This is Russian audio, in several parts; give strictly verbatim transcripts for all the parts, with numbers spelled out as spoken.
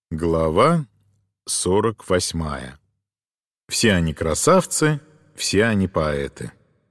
Глава сорок восьмая. Все они красавцы, все они поэты.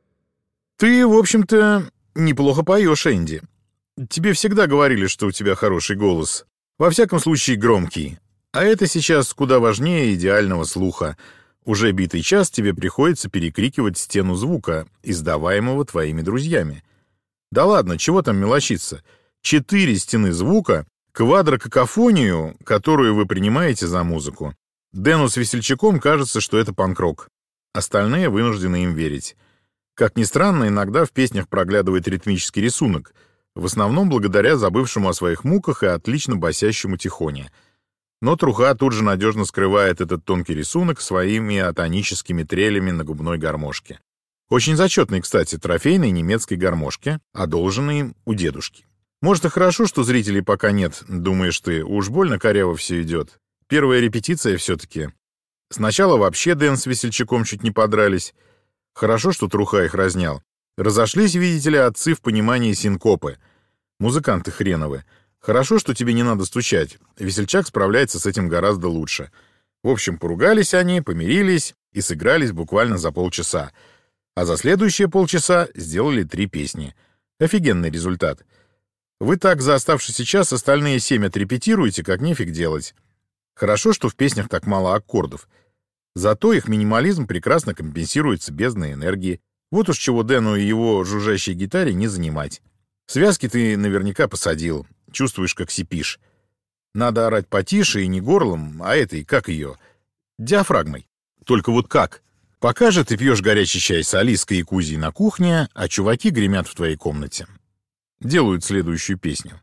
Ты, в общем-то, неплохо поешь, Энди. Тебе всегда говорили, что у тебя хороший голос. Во всяком случае, громкий. А это сейчас куда важнее идеального слуха. Уже битый час тебе приходится перекрикивать стену звука, издаваемого твоими друзьями. Да ладно, чего там мелочиться? Четыре стены звука, квадрокакофонию, которую вы принимаете за музыку. Дэну с весельчаком кажется, что это панк-рок. Остальные вынуждены им верить. Как ни странно, иногда в песнях проглядывает ритмический рисунок, в основном благодаря забывшему о своих муках и отлично басящему Тихоне. Но Труха тут же надежно скрывает этот тонкий рисунок своими атоническими трелями на губной гармошке. Очень зачетной, кстати, трофейной немецкой гармошке, одолженной им у дедушки. Может, и хорошо, что зрителей пока нет, думаешь ты, уж больно коряво все идет. Первая репетиция все-таки. Сначала вообще Дэн с весельчаком чуть не подрались. Хорошо, что Труха их разнял. Разошлись, видите ли, отцы в понимании синкопы. Музыканты хреновы. Хорошо, что тебе не надо стучать. Весельчак справляется с этим гораздо лучше. В общем, поругались они, помирились и сыгрались буквально за полчаса. А за следующие полчаса сделали три песни. Офигенный результат. Вы так за оставшийся час остальные семь отрепетируете, как нефиг делать. Хорошо, что в песнях так мало аккордов. Зато их минимализм прекрасно компенсируется бездной энергии. Вот уж чего Дэну и его жужжащей гитаре не занимать. Связки ты наверняка посадил. Чувствуешь, как сипишь. Надо орать потише и не горлом, а этой, как ее, диафрагмой. Только вот как? Пока же ты пьешь горячий чай с Алиской и Кузей на кухне, а чуваки гремят в твоей комнате. Делают следующую песню.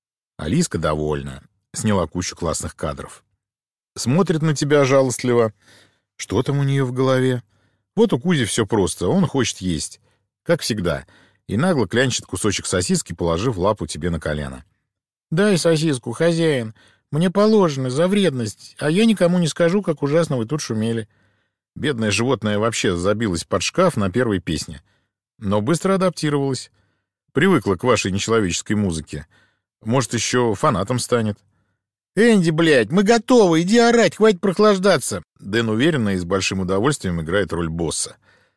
Алиска довольна. Сняла кучу классных кадров. Смотрит на тебя жалостливо. Что там у нее в голове? Вот у Кузи все просто. Он хочет есть. Как всегда. И нагло клянчит кусочек сосиски, положив лапу тебе на колено. «Дай сосиску, хозяин. Мне положено за вредность, а я никому не скажу, как ужасно вы тут шумели». Бедное животное вообще забилось под шкаф на первой песне. Но быстро адаптировалось. Привыкла к вашей нечеловеческой музыке. Может, еще фанатом станет. «Энди, блядь, мы готовы, иди орать, хватит прохлаждаться!» Дэн уверенно и с большим удовольствием играет роль босса.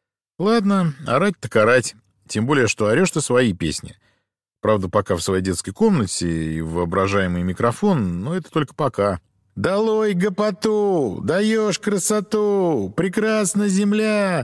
«Ладно, орать так орать. Тем более, что орешь ты свои песни. Правда, пока в своей детской комнате и в воображаемый микрофон, но это только пока». «Долой гопоту! Даешь красоту! Прекрасна земля!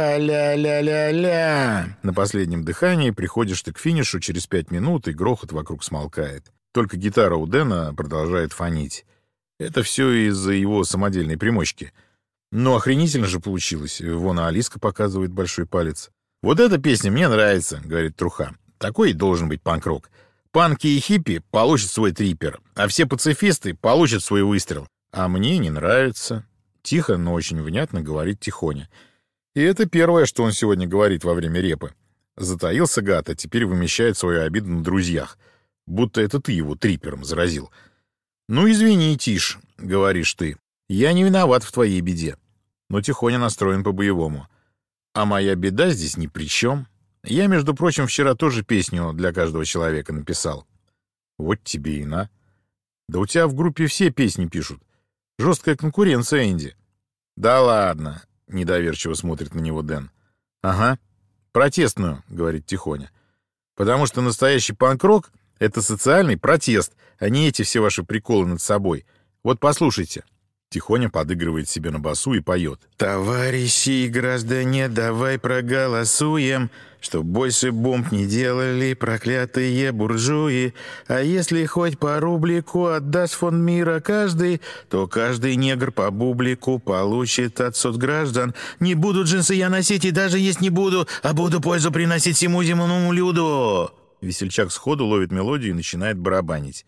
Тра-ля-ля-ля-ля!» На последнем дыхании приходишь ты к финишу через пять минут, и грохот вокруг смолкает. Только гитара у Дэна продолжает фонить. Это все из-за его самодельной примочки. Но охренительно же получилось. Вон а Алиска показывает большой палец. «Вот эта песня мне нравится», — говорит Труха. «Такой и должен быть панк-рок. Панки и хиппи получат свой триппер, а все пацифисты получат свой выстрел. А мне не нравится». Тихо, но очень внятно говорит Тихоня. И это первое, что он сегодня говорит во время репы. Затаился гад, а теперь вымещает свою обиду на друзьях. Будто это ты его триппером заразил. «Ну, извини, Тиш», — говоришь ты. «Я не виноват в твоей беде». Но Тихоня настроен по-боевому. «А моя беда здесь ни при чем. Я, между прочим, вчера тоже песню для каждого человека написал». Вот тебе и на. Да у тебя в группе все песни пишут. Жесткая конкуренция, Энди. «Да ладно», — недоверчиво смотрит на него Дэн. «Ага, протестную», — говорит Тихоня. «Потому что настоящий панк-рок — это социальный протест, а не эти все ваши приколы над собой. Вот послушайте». Тихоня подыгрывает себе на басу и поет. «Товарищи и граждане, давай проголосуем, чтоб больше бомб не делали проклятые буржуи. А если хоть по рублику отдаст фонд мира каждый, то каждый негр по бублику получит от соцграждан. Не буду джинсы я носить и даже есть не буду, а буду пользу приносить всему земному люду». Весельчак сходу ловит мелодию и начинает барабанить.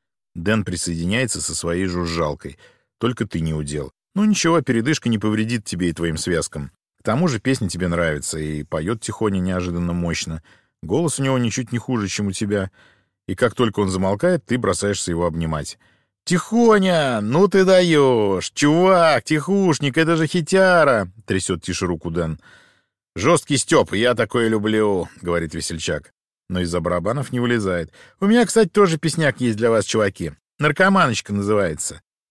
Дэн присоединяется со своей жужжалкой. Только ты не удел. Ну ничего, передышка не повредит тебе и твоим связкам. К тому же песня тебе нравится, и поет Тихоня неожиданно мощно. Голос у него ничуть не хуже, чем у тебя. И как только он замолкает, ты бросаешься его обнимать. «Тихоня, ну ты даешь! Чувак, тихушник, это же хитяра!» — трясет Тише руку Дэн. «Жесткий Степ, я такое люблю», — говорит весельчак. Но из-за барабанов не вылезает. «У меня, кстати, тоже песняк есть для вас, чуваки. Наркоманочка называется.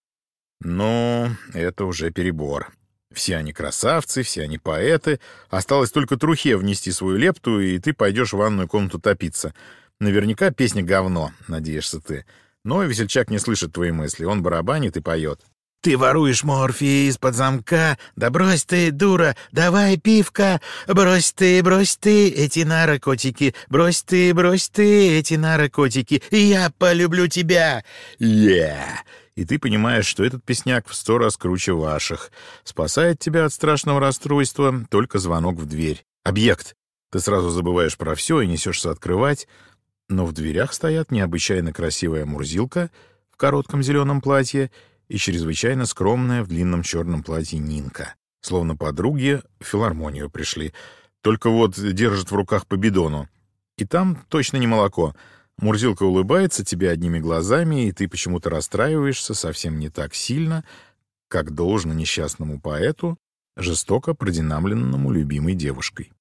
Но это уже перебор. Все они красавцы, все они поэты. Осталось только трухе внести свою лепту, и ты пойдешь в ванную комнату топиться. Наверняка песня говно, надеешься ты. Но весельчак не слышит твои мысли. Он барабанит и поет. «Ты воруешь морфий из-под замка, да брось ты, дура, давай пивка, брось ты, брось ты эти наркотики, брось ты, брось ты эти наркотики, я полюблю тебя, yeah!» И ты понимаешь, что этот песняк в сто раз круче ваших. Спасает тебя от страшного расстройства только звонок в дверь. Объект. Ты сразу забываешь про все и несешься открывать, но в дверях стоят необычайно красивая Мурзилка в коротком зеленом платье и чрезвычайно скромная в длинном черном платье Нинка. Словно подруги в филармонию пришли. Только вот держат в руках по бидону. И там точно не молоко. Мурзилка улыбается тебе одними глазами, и ты почему-то расстраиваешься совсем не так сильно, как должно несчастному поэту, жестоко продинамленному любимой девушкой.